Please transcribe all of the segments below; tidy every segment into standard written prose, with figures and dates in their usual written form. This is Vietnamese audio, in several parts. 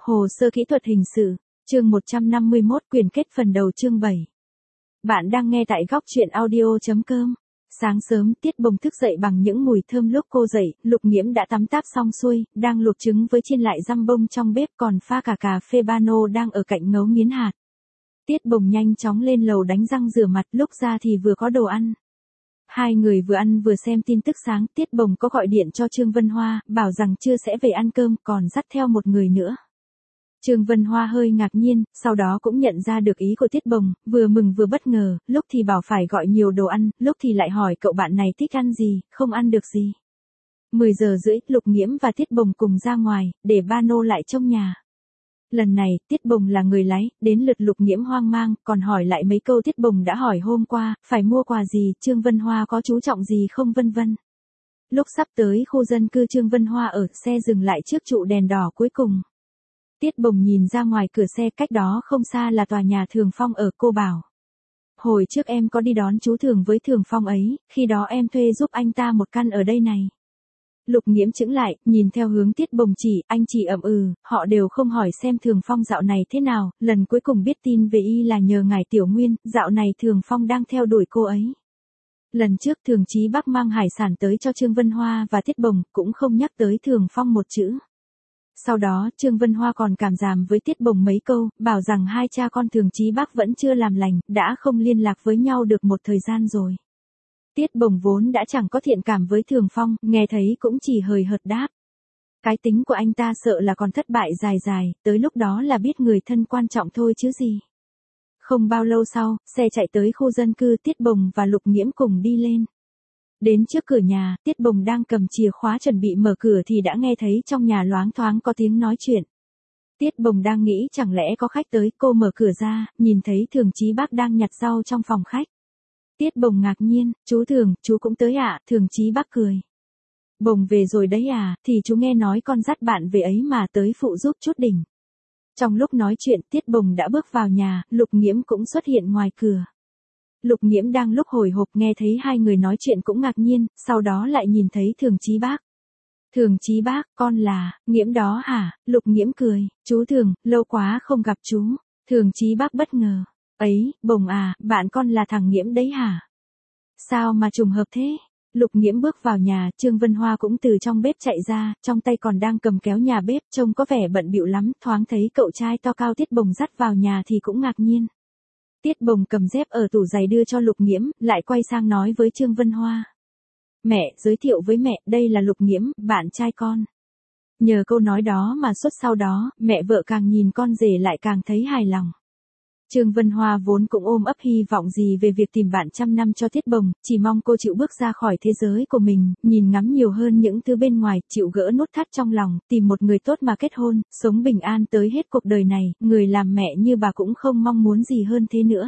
Hồ sơ kỹ thuật hình sự, chương 151 quyền kết phần đầu chương 7. Bạn đang nghe tại góc truyện audio.com. Sáng sớm Tiết Bồng thức dậy bằng những mùi thơm lúc cô dậy, Lục Nghiễm đã tắm táp xong xuôi, đang luộc trứng với chiên lại răm bông trong bếp, còn pha cả cà phê Bano đang ở cạnh ngấu nghiến hạt. Tiết Bồng nhanh chóng lên lầu đánh răng rửa mặt, lúc ra thì vừa có đồ ăn. Hai người vừa ăn vừa xem tin tức sáng, Tiết Bồng có gọi điện cho Trương Vân Hoa, bảo rằng trưa sẽ về ăn cơm, còn dắt theo một người nữa. Trương Vân Hoa hơi ngạc nhiên, sau đó cũng nhận ra được ý của Tiết Bồng, vừa mừng vừa bất ngờ, lúc thì bảo phải gọi nhiều đồ ăn, lúc thì lại hỏi cậu bạn này thích ăn gì, không ăn được gì. 10 giờ rưỡi, Lục Nghiễm và Tiết Bồng cùng ra ngoài, để Bano lại trong nhà. Lần này, Tiết Bồng là người lái, đến lượt Lục Nghiễm hoang mang, còn hỏi lại mấy câu Tiết Bồng đã hỏi hôm qua, phải mua quà gì, Trương Vân Hoa có chú trọng gì không vân vân. Lúc sắp tới khu dân cư Trương Vân Hoa ở, xe dừng lại trước trụ đèn đỏ cuối cùng. Tiết Bồng nhìn ra ngoài cửa xe, cách đó không xa là tòa nhà Thường Phong ở, cô bảo. Hồi trước em có đi đón chú Thường với Thường Phong ấy, khi đó em thuê giúp anh ta một căn ở đây này. Lục Nghiễm chững lại, nhìn theo hướng Tiết Bồng chỉ, anh chỉ ậm họ đều không hỏi xem Thường Phong dạo này thế nào, lần cuối cùng biết tin về y là nhờ ngài Tiểu Nguyên, dạo này Thường Phong đang theo đuổi cô ấy. Lần trước Thường Chí Bắc mang hải sản tới cho Trương Vân Hoa và Tiết Bồng, cũng không nhắc tới Thường Phong một chữ. Sau đó, Trương Vân Hoa còn cảm giảm với Tiết Bồng mấy câu, bảo rằng hai cha con Thường Chí Bắc vẫn chưa làm lành, đã không liên lạc với nhau được một thời gian rồi. Tiết Bồng vốn đã chẳng có thiện cảm với Thường Phong, nghe thấy cũng chỉ hời hợt đáp. Cái tính của anh ta sợ là còn thất bại dài dài, tới lúc đó là biết người thân quan trọng thôi chứ gì. Không bao lâu sau, xe chạy tới khu dân cư, Tiết Bồng và Lục Nghiễm cùng đi lên. Đến trước cửa nhà, Tiết Bồng đang cầm chìa khóa chuẩn bị mở cửa thì đã nghe thấy trong nhà loáng thoáng có tiếng nói chuyện. Tiết Bồng đang nghĩ chẳng lẽ có khách tới, cô mở cửa ra, nhìn thấy Thường Chí Bắc đang nhặt rau trong phòng khách. Tiết Bồng ngạc nhiên, chú Thường, chú cũng tới ạ, Thường Chí Bắc cười. Bồng về rồi đấy à, thì chú nghe nói con dắt bạn về ấy mà tới phụ giúp chút đỉnh. Trong lúc nói chuyện, Tiết Bồng đã bước vào nhà, Lục Nghiễm cũng xuất hiện ngoài cửa. Lục Nghiễm đang lúc hồi hộp nghe thấy hai người nói chuyện cũng ngạc nhiên, sau đó lại nhìn thấy Thường Chí Bắc. Thường Chí Bắc, con là, Nghiễm đó hả? Lục Nghiễm cười, chú Thường, lâu quá không gặp chú. Thường Chí Bắc bất ngờ, ấy, Bồng à, bạn con là thằng Nghiễm đấy hả? Sao mà trùng hợp thế? Lục Nghiễm bước vào nhà, Trương Vân Hoa cũng từ trong bếp chạy ra, trong tay còn đang cầm kéo nhà bếp, trông có vẻ bận bịu lắm, thoáng thấy cậu trai to cao Tiết Bồng dắt vào nhà thì cũng ngạc nhiên. Tiết Bồng cầm dép ở tủ giày đưa cho Lục Nghiễm, lại quay sang nói với Trương Vân Hoa. Mẹ, giới thiệu với mẹ, đây là Lục Nghiễm, bạn trai con. Nhờ câu nói đó mà suốt sau đó, mẹ vợ càng nhìn con rể lại càng thấy hài lòng. Trương Vân Hoa vốn cũng ôm ấp hy vọng gì về việc tìm bạn trăm năm cho Tiết Bồng, chỉ mong cô chịu bước ra khỏi thế giới của mình, nhìn ngắm nhiều hơn những thứ bên ngoài, chịu gỡ nút thắt trong lòng, tìm một người tốt mà kết hôn, sống bình an tới hết cuộc đời này, người làm mẹ như bà cũng không mong muốn gì hơn thế nữa.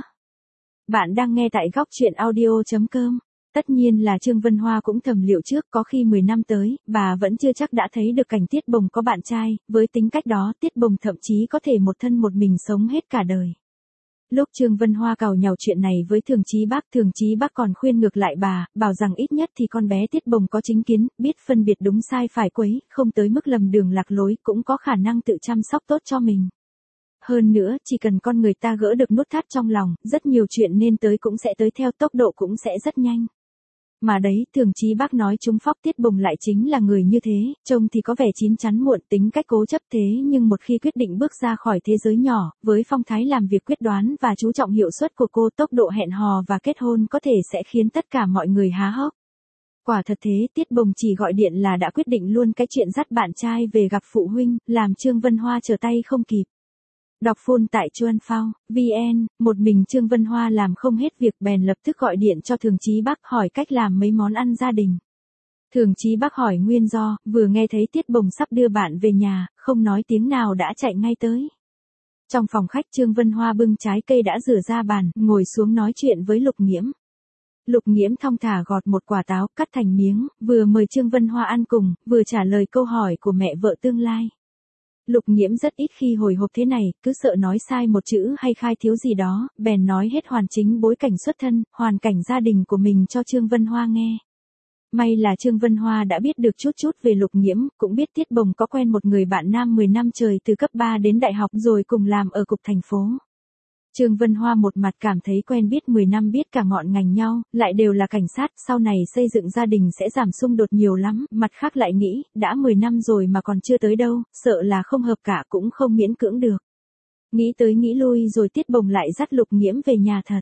Bạn đang nghe tại góc truyện audio.com. Tất nhiên là Trương Vân Hoa cũng thầm liệu trước, có khi 10 năm tới, bà vẫn chưa chắc đã thấy được cảnh Tiết Bồng có bạn trai, với tính cách đó Tiết Bồng thậm chí có thể một thân một mình sống hết cả đời. Lúc Trương Vân Hoa càu nhàu chuyện này với Thường Chí Bắc còn khuyên ngược lại bà, bảo rằng ít nhất thì con bé Tiết Bồng có chính kiến, biết phân biệt đúng sai phải quấy, không tới mức lầm đường lạc lối, cũng có khả năng tự chăm sóc tốt cho mình. Hơn nữa, chỉ cần con người ta gỡ được nút thắt trong lòng, rất nhiều chuyện nên tới cũng sẽ tới theo tốc độ cũng sẽ rất nhanh. Mà đấy, Thường Chí Bắc nói trúng phóc, Tiết Bồng lại chính là người như thế, trông thì có vẻ chín chắn muộn, tính cách cố chấp thế nhưng một khi quyết định bước ra khỏi thế giới nhỏ, với phong thái làm việc quyết đoán và chú trọng hiệu suất của cô, tốc độ hẹn hò và kết hôn có thể sẽ khiến tất cả mọi người há hốc. Quả thật thế, Tiết Bồng chỉ gọi điện là đã quyết định luôn cái chuyện dắt bạn trai về gặp phụ huynh, làm Trương Vân Hoa trở tay không kịp. Đọc full tại Chuan Phao, VN, một mình Trương Vân Hoa làm không hết việc bèn lập tức gọi điện cho Thường Chí Bắc hỏi cách làm mấy món ăn gia đình. Thường Chí Bắc hỏi nguyên do, vừa nghe thấy Tiết Bồng sắp đưa bạn về nhà, không nói tiếng nào đã chạy ngay tới. Trong phòng khách Trương Vân Hoa bưng trái cây đã rửa ra bàn, ngồi xuống nói chuyện với Lục Nghiễm. Lục Nghiễm thong thả gọt một quả táo, cắt thành miếng, vừa mời Trương Vân Hoa ăn cùng, vừa trả lời câu hỏi của mẹ vợ tương lai. Lục Nghiễm rất ít khi hồi hộp thế này, cứ sợ nói sai một chữ hay khai thiếu gì đó, bèn nói hết hoàn chính bối cảnh xuất thân, hoàn cảnh gia đình của mình cho Trương Vân Hoa nghe. May là Trương Vân Hoa đã biết được chút chút về Lục Nghiễm, cũng biết Tiết Bồng có quen một người bạn nam 10 năm trời từ cấp 3 đến đại học rồi cùng làm ở cục thành phố. Trương Vân Hoa một mặt cảm thấy quen biết 10 năm biết cả ngọn ngành nhau, lại đều là cảnh sát, sau này xây dựng gia đình sẽ giảm xung đột nhiều lắm, mặt khác lại nghĩ, đã 10 năm rồi mà còn chưa tới đâu, sợ là không hợp cả cũng không miễn cưỡng được. Nghĩ tới nghĩ lui rồi Tiết Bồng lại dắt Lục Nghiễm về nhà thật.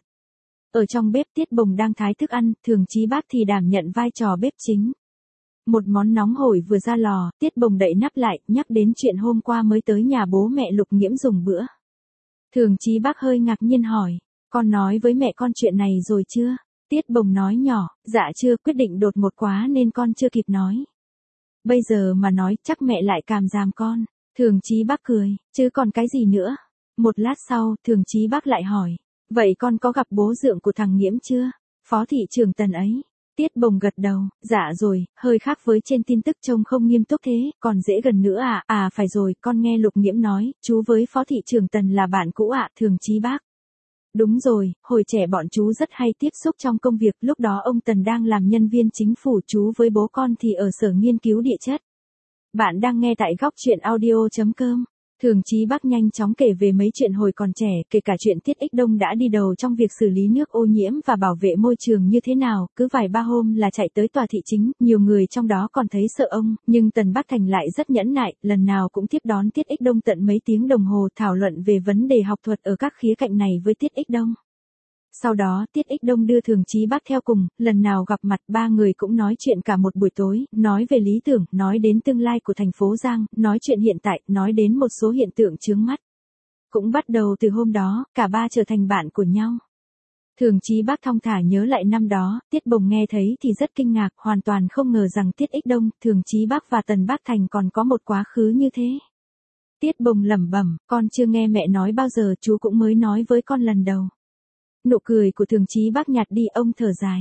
Ở trong bếp Tiết Bồng đang thái thức ăn, Thường Chí Bác thì đảm nhận vai trò bếp chính. Một món nóng hổi vừa ra lò, Tiết Bồng đậy nắp lại, nhắc đến chuyện hôm qua mới tới nhà bố mẹ Lục Nghiễm dùng bữa. Thường Chí Bác hơi ngạc nhiên hỏi, con nói với mẹ con chuyện này rồi chưa? Tiết Bồng nói nhỏ, dạ chưa, quyết định đột ngột quá nên con chưa kịp nói. Bây giờ mà nói chắc mẹ lại càm ràm con. Thường Chí Bác cười, chứ còn cái gì nữa? Một lát sau, Thường Chí Bác lại hỏi, vậy con có gặp bố dượng của thằng Nghiễm chưa? Phó thị trưởng Tần ấy. Tiết Bồng gật đầu, dạ rồi, hơi khác với trên tin tức trông không nghiêm túc thế, còn dễ gần nữa à? À phải rồi, con nghe Lục Nghiễm nói, chú với Phó thị trưởng Tần là bạn cũ ạ, Thường Chí Bác. Đúng rồi, hồi trẻ bọn chú rất hay tiếp xúc trong công việc, lúc đó ông Tần đang làm nhân viên chính phủ, chú với bố con thì ở sở nghiên cứu địa chất. Bạn đang nghe tại góc truyện audio.com. Thường Chí Bác nhanh chóng kể về mấy chuyện hồi còn trẻ, kể cả chuyện Tiết Ích Đông đã đi đầu trong việc xử lý nước ô nhiễm và bảo vệ môi trường như thế nào, cứ vài ba hôm là chạy tới tòa thị chính, nhiều người trong đó còn thấy sợ ông, nhưng Tần Bác Thành lại rất nhẫn nại, lần nào cũng tiếp đón Tiết Ích Đông tận mấy tiếng đồng hồ thảo luận về vấn đề học thuật ở các khía cạnh này với Tiết Ích Đông. Sau đó Tiết Ích Đông đưa Thường Chí Bác theo cùng, lần nào gặp mặt ba người cũng nói chuyện cả một buổi tối, nói về lý tưởng, nói đến tương lai của thành phố Giang, nói chuyện hiện tại, nói đến một số hiện tượng chướng mắt. Cũng bắt đầu từ hôm đó, cả ba trở thành bạn của nhau. Thường Chí Bác thong thả nhớ lại năm đó, Tiết Bồng nghe thấy thì rất kinh ngạc, hoàn toàn không ngờ rằng Tiết Ích Đông, Thường Chí Bác và Tần Bác Thành còn có một quá khứ như thế. Tiết Bồng lẩm bẩm, con chưa nghe mẹ nói bao giờ, chú cũng mới nói với con lần đầu. Nụ cười của Thường Chí Bác nhạt đi, ông thở dài.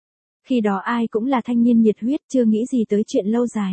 Khi đó ai cũng là thanh niên nhiệt huyết, chưa nghĩ gì tới chuyện lâu dài.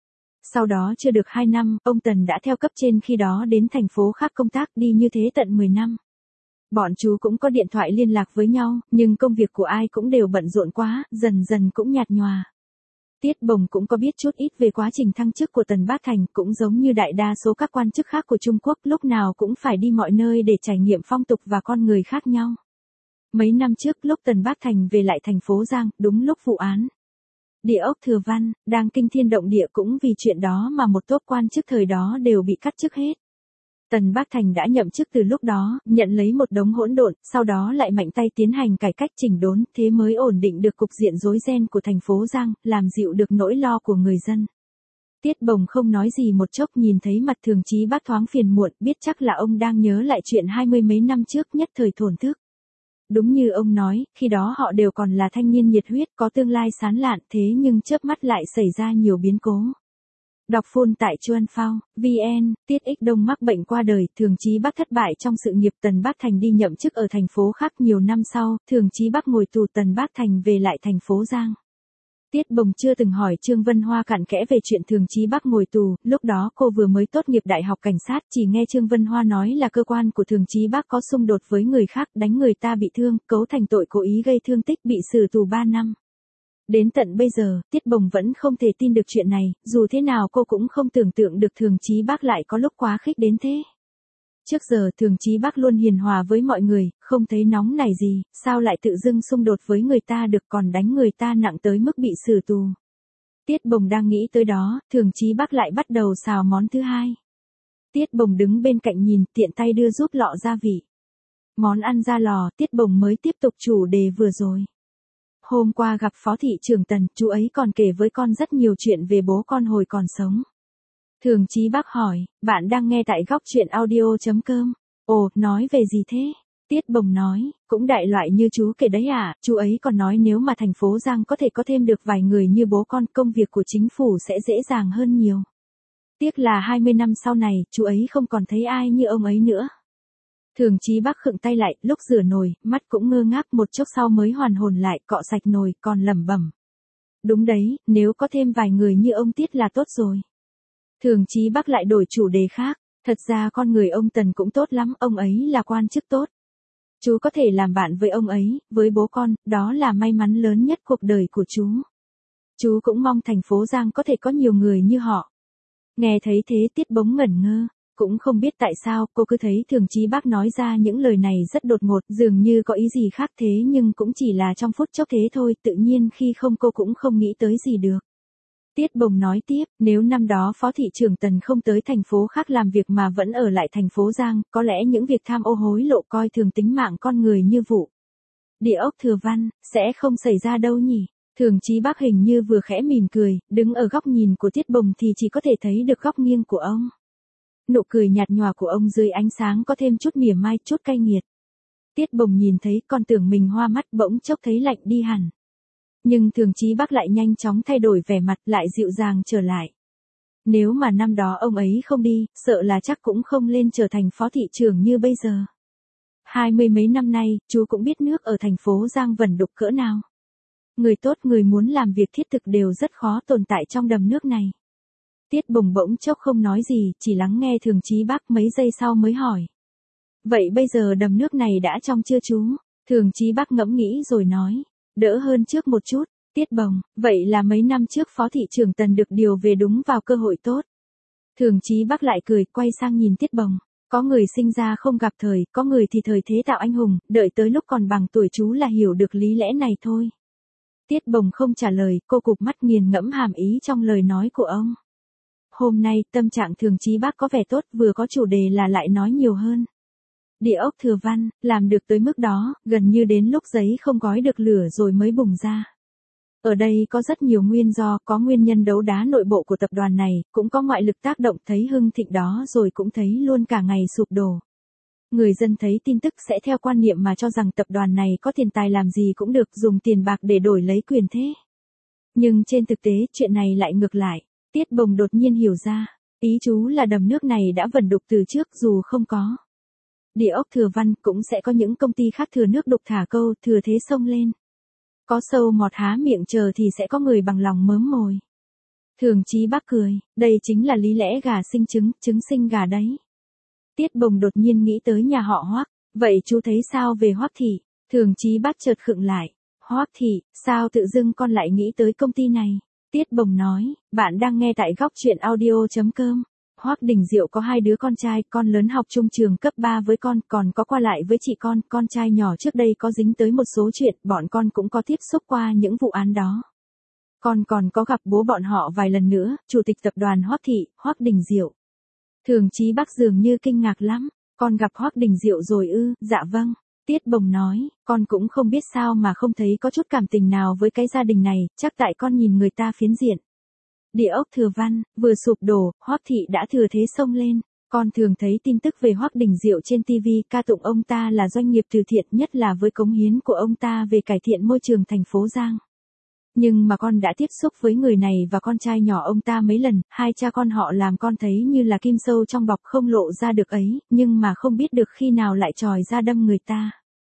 Sau đó chưa được 2 năm, ông Tần đã theo cấp trên khi đó đến thành phố khác công tác, đi như thế tận 10 năm. Bọn chú cũng có điện thoại liên lạc với nhau, nhưng công việc của ai cũng đều bận rộn quá, dần dần cũng nhạt nhòa. Tiết Bồng cũng có biết chút ít về quá trình thăng chức của Tần Bác Thành, cũng giống như đại đa số các quan chức khác của Trung Quốc, lúc nào cũng phải đi mọi nơi để trải nghiệm phong tục và con người khác nhau. Mấy năm trước lúc Tần Bác Thành về lại thành phố Giang, đúng lúc vụ án Địa ốc Thừa Văn đang kinh thiên động địa, cũng vì chuyện đó mà một tốp quan chức thời đó đều bị cắt chức hết. Tần Bác Thành đã nhậm chức từ lúc đó, nhận lấy một đống hỗn độn, sau đó lại mạnh tay tiến hành cải cách chỉnh đốn, thế mới ổn định được cục diện rối ren của thành phố Giang, làm dịu được nỗi lo của người dân. Tiết Bồng không nói gì một chốc, nhìn thấy mặt Thường Chí Bác thoáng phiền muộn, biết chắc là ông đang nhớ lại chuyện 20 mấy năm trước, nhất thời thổn thức. Đúng như ông nói, khi đó họ đều còn là thanh niên nhiệt huyết, có tương lai sáng lạn, thế nhưng chớp mắt lại xảy ra nhiều biến cố. Đọc full tại Chuan Phao, VN, Tiết Ích Đông mắc bệnh qua đời, Thường Chí Bác thất bại trong sự nghiệp, Tần Bác Thành đi nhậm chức ở thành phố khác, nhiều năm sau, Thường Chí Bác ngồi tù, Tần Bác Thành về lại thành phố Giang. Tiết Bồng chưa từng hỏi Trương Vân Hoa cặn kẽ về chuyện Thường Chí Bác ngồi tù, lúc đó cô vừa mới tốt nghiệp đại học cảnh sát, chỉ nghe Trương Vân Hoa nói là cơ quan của Thường Chí Bác có xung đột với người khác, đánh người ta bị thương, cấu thành tội cố ý gây thương tích, bị xử tù 3 năm. Đến tận bây giờ, Tiết Bồng vẫn không thể tin được chuyện này, dù thế nào cô cũng không tưởng tượng được Thường Chí Bác lại có lúc quá khích đến thế. Trước giờ Thường Chí Bác luôn hiền hòa với mọi người, không thấy nóng nảy gì, sao lại tự dưng xung đột với người ta được, còn đánh người ta nặng tới mức bị xử tù. Tiết Bồng đang nghĩ tới đó, Thường Chí Bác lại bắt đầu xào món thứ hai. Tiết Bồng đứng bên cạnh nhìn, tiện tay đưa giúp lọ gia vị. Món ăn ra lò, Tiết Bồng mới tiếp tục chủ đề vừa rồi. Hôm qua gặp Phó thị trưởng Tần, chú ấy còn kể với con rất nhiều chuyện về bố con hồi còn sống. Thường Chí Bác hỏi, bạn đang nghe tại góc truyện audio.com. Ồ, nói về gì thế? Tiết Bồng nói, cũng đại loại như chú kể đấy à, chú ấy còn nói nếu mà thành phố Giang có thể có thêm được vài người như bố con, công việc của chính phủ sẽ dễ dàng hơn nhiều. Tiếc là 20 năm sau này, chú ấy không còn thấy ai như ông ấy nữa. Thường Chí Bác khựng tay lại, lúc rửa nồi, mắt cũng ngơ ngác, một chốc sau mới hoàn hồn lại, cọ sạch nồi, còn lẩm bẩm. Đúng đấy, nếu có thêm vài người như ông Tiết là tốt rồi. Thường Chí Bác lại đổi chủ đề khác, thật ra con người ông Tần cũng tốt lắm, ông ấy là quan chức tốt. Chú có thể làm bạn với ông ấy, với bố con, đó là may mắn lớn nhất cuộc đời của chú. Chú cũng mong thành phố Giang có thể có nhiều người như họ. Nghe thấy thế Tiết Bống ngẩn ngơ. Cũng không biết tại sao cô cứ thấy Thường Chí Bác nói ra những lời này rất đột ngột, dường như có ý gì khác thế nhưng cũng chỉ là trong phút chốc thế thôi, tự nhiên khi không cô cũng không nghĩ tới gì được. Tiết Bồng nói tiếp, nếu năm đó Phó thị trưởng Tần không tới thành phố khác làm việc mà vẫn ở lại thành phố Giang, có lẽ những việc tham ô hối lộ coi thường tính mạng con người như vụ Địa ốc Thừa Văn, sẽ không xảy ra đâu nhỉ? Thường Chí Bác hình như vừa khẽ mỉm cười, đứng ở góc nhìn của Tiết Bồng thì chỉ có thể thấy được góc nghiêng của ông. Nụ cười nhạt nhòa của ông dưới ánh sáng có thêm chút mỉa mai, chút cay nghiệt. Tiết Bồng nhìn thấy còn tưởng mình hoa mắt bỗng chốc thấy lạnh đi hẳn. Nhưng Thường Chí Bác lại nhanh chóng thay đổi vẻ mặt lại dịu dàng trở lại. Nếu mà năm đó ông ấy không đi, sợ là chắc cũng không lên trở thành phó thị trưởng như bây giờ. 20 mấy năm nay, chú cũng biết nước ở thành phố Giang vẩn đục cỡ nào. Người tốt người muốn làm việc thiết thực đều rất khó tồn tại trong đầm nước này. Tiết Bồng bỗng chốc không nói gì, chỉ lắng nghe Thường Chí Bác mấy giây sau mới hỏi. Vậy bây giờ đầm nước này đã trong chưa chú? Thường Chí Bác ngẫm nghĩ rồi nói. Đỡ hơn trước một chút. Tiết Bồng, vậy là mấy năm trước Phó thị trưởng Tần được điều về đúng vào cơ hội tốt. Thường Chí Bác lại cười, quay sang nhìn Tiết Bồng. Có người sinh ra không gặp thời, có người thì thời thế tạo anh hùng, đợi tới lúc còn bằng tuổi chú là hiểu được lý lẽ này thôi. Tiết Bồng không trả lời, cô cụp mắt nghiền ngẫm hàm ý trong lời nói của ông. Hôm nay, tâm trạng Thường Chí Bác có vẻ tốt, vừa có chủ đề là lại nói nhiều hơn. Địa ốc Thừa Văn, làm được tới mức đó, gần như đến lúc giấy không gói được lửa rồi mới bùng ra. Ở đây có rất nhiều nguyên do, có nguyên nhân đấu đá nội bộ của tập đoàn này, cũng có ngoại lực tác động thấy hưng thịnh đó rồi cũng thấy luôn cả ngày sụp đổ. Người dân thấy tin tức sẽ theo quan niệm mà cho rằng tập đoàn này có tiền tài làm gì cũng được, dùng tiền bạc để đổi lấy quyền thế. Nhưng trên thực tế chuyện này lại ngược lại. Tiết Bồng đột nhiên hiểu ra, ý chú là đầm nước này đã vẩn đục từ trước dù không có Địa ốc Thừa Văn cũng sẽ có những công ty khác thừa nước đục thả câu, thừa thế xông lên. Có sâu mọt há miệng chờ thì sẽ có người bằng lòng mớm mồi. Thường Chí Bác cười, đây chính là lý lẽ gà sinh trứng, trứng sinh gà đấy. Tiết Bồng đột nhiên nghĩ tới nhà họ Hoắc, vậy chú thấy sao về Hoắc thị? Thường Chí Bác chợt khựng lại, Hoắc thị, sao tự dưng con lại nghĩ tới công ty này? Tiết Bồng nói, bạn đang nghe tại góc truyện audio.com. Hoắc Đình Diệu có 2 đứa con trai, con lớn học chung trường cấp 3 với con, còn có qua lại với chị con trai nhỏ trước đây có dính tới một số chuyện, bọn con cũng có tiếp xúc qua những vụ án đó. Con còn có gặp bố bọn họ vài lần nữa, chủ tịch tập đoàn Hoắc thị, Hoắc Đình Diệu. Thường Chí Bác dường như kinh ngạc lắm, con gặp Hoắc Đình Diệu rồi ư? Dạ vâng. Tiết Bồng nói, con cũng không biết sao mà không thấy có chút cảm tình nào với cái gia đình này, chắc tại con nhìn người ta phiến diện. Địa ốc Thừa Văn, vừa sụp đổ, Hoắc thị đã thừa thế xông lên. Con thường thấy tin tức về Hoắc Đình Diệu trên TV, ca tụng ông ta là doanh nghiệp từ thiện, nhất là với cống hiến của ông ta về cải thiện môi trường thành phố Giang. Nhưng mà con đã tiếp xúc với người này và con trai nhỏ ông ta mấy lần, hai cha con họ làm con thấy như là kim sâu trong bọc không lộ ra được ấy, nhưng mà không biết được khi nào lại chòi ra đâm người ta.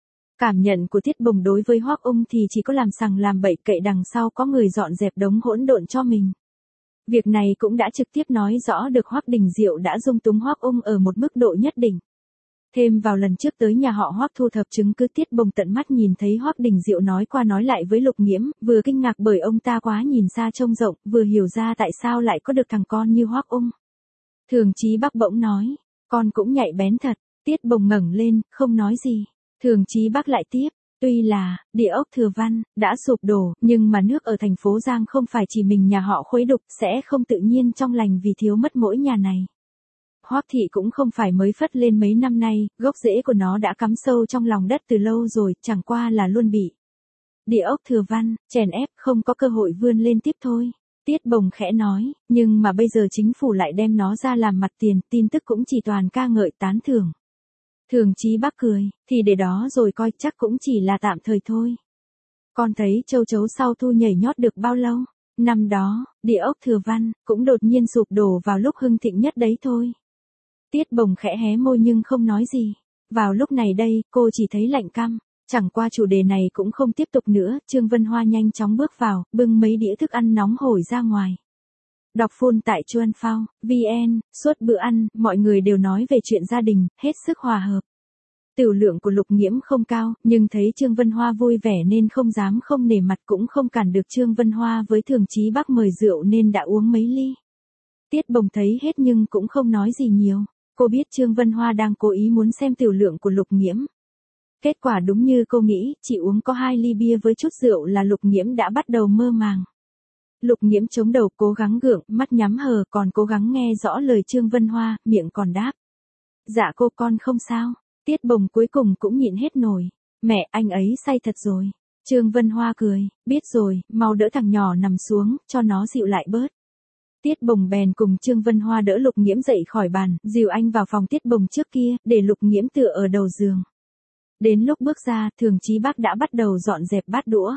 Cảm nhận của Tiết Bồng đối với Hoắc Ung thì chỉ có làm sằng làm bậy, cậy đằng sau có người dọn dẹp đống hỗn độn cho mình. Việc này cũng đã trực tiếp nói rõ được Hoắc Đình Diệu đã dung túng Hoắc Ung ở một mức độ nhất định. Thêm vào lần trước tới nhà họ Hoắc thu thập chứng cứ, Tiết Bồng tận mắt nhìn thấy Hoắc Đình Diệu nói qua nói lại với Lục Nghiễm, vừa kinh ngạc bởi ông ta quá nhìn xa trông rộng, vừa hiểu ra tại sao lại có được thằng con như Hoắc Ung. Thường Chí Bác bỗng nói, con cũng nhạy bén thật. Tiết Bồng ngẩng lên, không nói gì. Thường Chí Bác lại tiếp, tuy là địa ốc Thừa Văn đã sụp đổ, nhưng mà nước ở thành phố Giang không phải chỉ mình nhà họ khuấy đục, sẽ không tự nhiên trong lành vì thiếu mất mỗi nhà này. Hoắc thị cũng không phải mới phất lên mấy năm nay, gốc rễ của nó đã cắm sâu trong lòng đất từ lâu rồi, chẳng qua là luôn bị địa ốc Thừa Văn chèn ép, không có cơ hội vươn lên tiếp thôi. Tiết Bồng khẽ nói, nhưng mà bây giờ chính phủ lại đem nó ra làm mặt tiền, tin tức cũng chỉ toàn ca ngợi tán thưởng. Thường Chí Bác cười, thì để đó rồi coi, chắc cũng chỉ là tạm thời thôi. Con thấy châu chấu sau thu nhảy nhót được bao lâu? Năm đó, địa ốc Thừa Văn cũng đột nhiên sụp đổ vào lúc hưng thịnh nhất đấy thôi. Tiết Bồng khẽ hé môi nhưng không nói gì. Vào lúc này đây, cô chỉ thấy lạnh căm. Chẳng qua chủ đề này cũng không tiếp tục nữa, Trương Vân Hoa nhanh chóng bước vào, bưng mấy đĩa thức ăn nóng hổi ra ngoài. Đọc full tại Chuan Phao, VN, suốt bữa ăn, mọi người đều nói về chuyện gia đình, hết sức hòa hợp. Tiểu lượng của Lục Nghiễm không cao, nhưng thấy Trương Vân Hoa vui vẻ nên không dám không nể mặt, cũng không cản được Trương Vân Hoa với Thường Chí Bắc mời rượu nên đã uống mấy ly. Tiết Bồng thấy hết nhưng cũng không nói gì nhiều. Cô biết Trương Vân Hoa đang cố ý muốn xem tiểu lượng của Lục Nghiễm. Kết quả đúng như cô nghĩ, chỉ uống có 2 ly bia với chút rượu là Lục Nghiễm đã bắt đầu mơ màng. Lục Nghiễm chống đầu cố gắng gượng, mắt nhắm hờ, còn cố gắng nghe rõ lời Trương Vân Hoa, miệng còn đáp. Dạ cô, con không sao. Tiết Bồng cuối cùng cũng nhịn hết nổi. Mẹ, anh ấy say thật rồi. Trương Vân Hoa cười, biết rồi, mau đỡ thằng nhỏ nằm xuống, cho nó dịu lại bớt. Tiết Bồng bèn cùng Trương Vân Hoa đỡ Lục Nghiễm dậy khỏi bàn, dìu anh vào phòng Tiết Bồng trước kia, để Lục Nghiễm tựa ở đầu giường. Đến lúc bước ra, Thường Chí Bắc đã bắt đầu dọn dẹp bát đũa.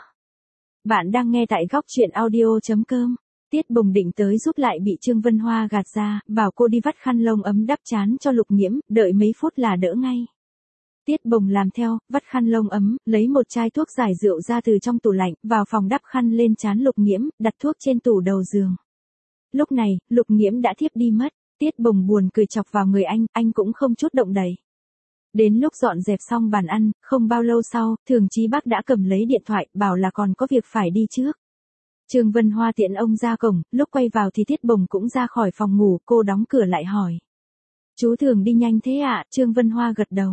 Bạn đang nghe tại góc truyện audio.com. Tiết Bồng định tới giúp lại bị Trương Vân Hoa gạt ra, bảo cô đi vắt khăn lông ấm đắp trán cho Lục Nghiễm, đợi mấy phút là đỡ ngay. Tiết Bồng làm theo, vắt khăn lông ấm, lấy một chai thuốc giải rượu ra từ trong tủ lạnh, vào phòng đắp khăn lên trán Lục Nghiễm, đặt thuốc trên tủ đầu giường. Lúc này, Lục Nghiễm đã thiếp đi mất. Tiết Bồng buồn cười chọc vào người anh cũng không chút động đậy. Đến lúc dọn dẹp xong bàn ăn, không bao lâu sau, Thường Chí Bắc đã cầm lấy điện thoại, bảo là còn có việc phải đi trước. Trương Vân Hoa tiện ông ra cổng, lúc quay vào thì Tiết Bồng cũng ra khỏi phòng ngủ, cô đóng cửa lại hỏi. Chú Thường đi nhanh thế ạ? Trương Vân Hoa gật đầu.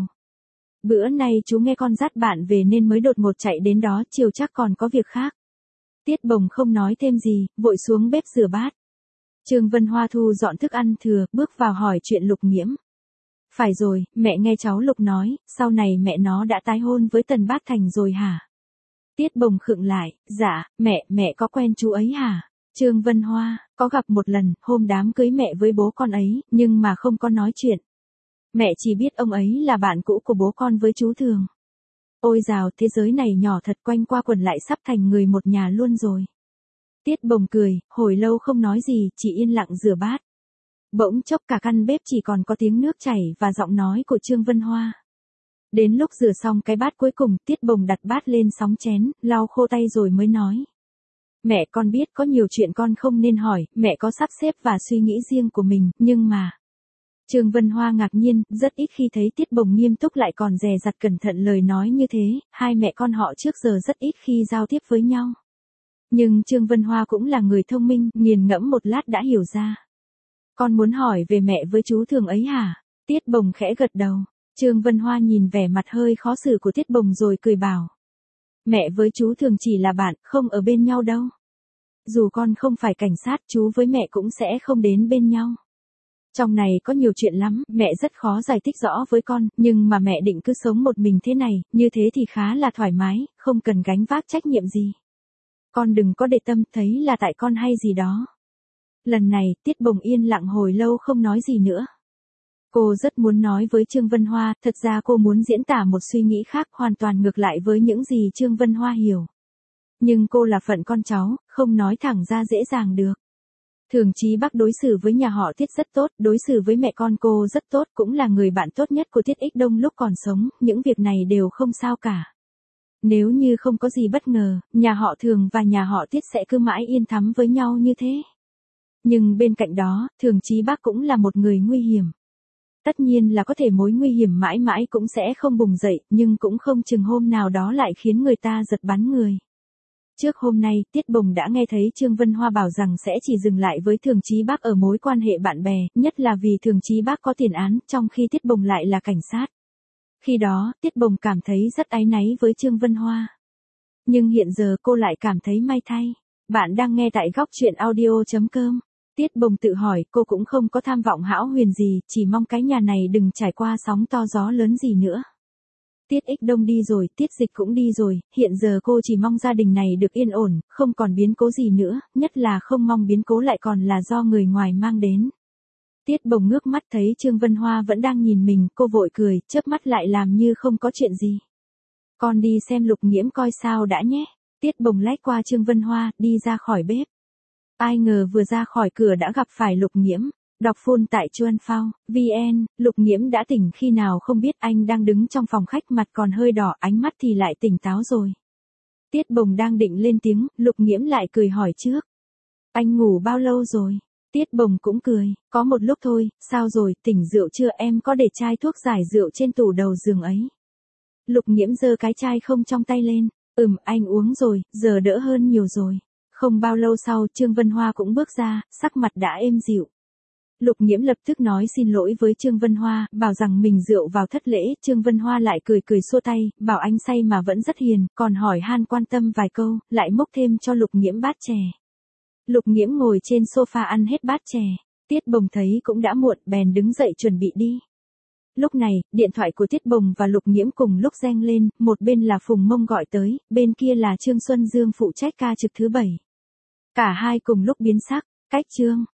Bữa nay chú nghe con dắt bạn về nên mới đột ngột chạy đến đó, chiều chắc còn có việc khác. Tiết Bồng không nói thêm gì, vội xuống bếp rửa bát. Trương Vân Hoa thu dọn thức ăn thừa, bước vào hỏi chuyện Lục Nghiễm. Phải rồi, mẹ nghe cháu Lục nói, sau này mẹ nó đã tái hôn với Tần Bát Thành rồi hả? Tiết Bồng khựng lại, dạ, mẹ có quen chú ấy hả? Trương Vân Hoa, có gặp một lần, hôm đám cưới mẹ với bố con ấy, nhưng mà không có nói chuyện. Mẹ chỉ biết ông ấy là bạn cũ của bố con với chú Thường. Ôi dào, thế giới này nhỏ thật, quanh qua quẩn lại sắp thành người một nhà luôn rồi. Tiết Bồng cười, hồi lâu không nói gì, chỉ yên lặng rửa bát. Bỗng chốc cả căn bếp chỉ còn có tiếng nước chảy và giọng nói của Trương Vân Hoa. Đến lúc rửa xong cái bát cuối cùng, Tiết Bồng đặt bát lên sóng chén, lau khô tay rồi mới nói. Mẹ, con biết có nhiều chuyện con không nên hỏi, mẹ có sắp xếp và suy nghĩ riêng của mình, nhưng mà... Trương Vân Hoa ngạc nhiên, rất ít khi thấy Tiết Bồng nghiêm túc lại còn dè dặt cẩn thận lời nói như thế, hai mẹ con họ trước giờ rất ít khi giao tiếp với nhau. Nhưng Trương Vân Hoa cũng là người thông minh, nghiền ngẫm một lát đã hiểu ra. Con muốn hỏi về mẹ với chú Thường ấy hả? Tiết Bồng khẽ gật đầu. Trương Vân Hoa nhìn vẻ mặt hơi khó xử của Tiết Bồng rồi cười bảo. Mẹ với chú Thường chỉ là bạn, không ở bên nhau đâu. Dù con không phải cảnh sát, chú với mẹ cũng sẽ không đến bên nhau. Trong này có nhiều chuyện lắm, mẹ rất khó giải thích rõ với con, nhưng mà mẹ định cứ sống một mình thế này, như thế thì khá là thoải mái, không cần gánh vác trách nhiệm gì. Con đừng có để tâm, thấy là tại con hay gì đó. Lần này, Tiết Bồng yên lặng hồi lâu không nói gì nữa. Cô rất muốn nói với Trương Vân Hoa, thật ra cô muốn diễn tả một suy nghĩ khác hoàn toàn ngược lại với những gì Trương Vân Hoa hiểu. Nhưng cô là phận con cháu, không nói thẳng ra dễ dàng được. Thường Chí Bắc đối xử với nhà họ Tiết rất tốt, đối xử với mẹ con cô rất tốt, cũng là người bạn tốt nhất của Tiết Ích Đông lúc còn sống, những việc này đều không sao cả. Nếu như không có gì bất ngờ, nhà họ Thường và nhà họ Tiết sẽ cứ mãi yên thắm với nhau như thế. Nhưng bên cạnh đó, Thường Chí Bắc cũng là một người nguy hiểm. Tất nhiên là có thể mối nguy hiểm mãi mãi cũng sẽ không bùng dậy, nhưng cũng không chừng hôm nào đó lại khiến người ta giật bắn người. Trước hôm nay, Tiết Bồng đã nghe thấy Trương Vân Hoa bảo rằng sẽ chỉ dừng lại với Thường Chí Bắc ở mối quan hệ bạn bè, nhất là vì Thường Chí Bắc có tiền án, trong khi Tiết Bồng lại là cảnh sát. Khi đó, Tiết Bồng cảm thấy rất áy náy với Trương Vân Hoa. Nhưng hiện giờ cô lại cảm thấy may thay. Bạn đang nghe tại góc truyện audio.com. Tiết Bồng tự hỏi, cô cũng không có tham vọng hão huyền gì, chỉ mong cái nhà này đừng trải qua sóng to gió lớn gì nữa. Tiết Ích Đông đi rồi, Tiết Dịch cũng đi rồi, hiện giờ cô chỉ mong gia đình này được yên ổn, không còn biến cố gì nữa, nhất là không mong biến cố lại còn là do người ngoài mang đến. Tiết Bồng ngước mắt thấy Trương Vân Hoa vẫn đang nhìn mình, cô vội cười, chớp mắt lại làm như không có chuyện gì. Con đi xem Lục Nghiễm coi sao đã nhé. Tiết Bồng lách qua Trương Vân Hoa, đi ra khỏi bếp. Ai ngờ vừa ra khỏi cửa đã gặp phải Lục Nghiễm. Đọc full tại Chuan Phao, VN, Lục Nghiễm đã tỉnh khi nào không biết, anh đang đứng trong phòng khách mặt còn hơi đỏ, ánh mắt thì lại tỉnh táo rồi. Tiết Bồng đang định lên tiếng, Lục Nghiễm lại cười hỏi trước. Anh ngủ bao lâu rồi? Tiết Bồng cũng cười, có một lúc thôi, sao rồi, tỉnh rượu chưa, em có để chai thuốc giải rượu trên tủ đầu giường ấy. Lục Nghiễm giơ cái chai không trong tay lên. Anh uống rồi, giờ đỡ hơn nhiều rồi. Không bao lâu sau, Trương Vân Hoa cũng bước ra, sắc mặt đã êm dịu. Lục Nghiễm lập tức nói xin lỗi với Trương Vân Hoa, bảo rằng mình rượu vào thất lễ. Trương Vân Hoa lại cười cười xua tay, bảo anh say mà vẫn rất hiền, còn hỏi han quan tâm vài câu, lại múc thêm cho Lục Nghiễm bát chè. Lục Nghiễm ngồi trên sofa ăn hết bát chè. Tiết Bồng thấy cũng đã muộn, bèn đứng dậy chuẩn bị đi. Lúc này, điện thoại của Tiết Bồng và Lục Nghiễm cùng lúc reng lên, một bên là Phùng Mông gọi tới, bên kia là Trương Xuân Dương phụ trách ca trực thứ 7. Cả hai cùng lúc biến sắc, cách Trương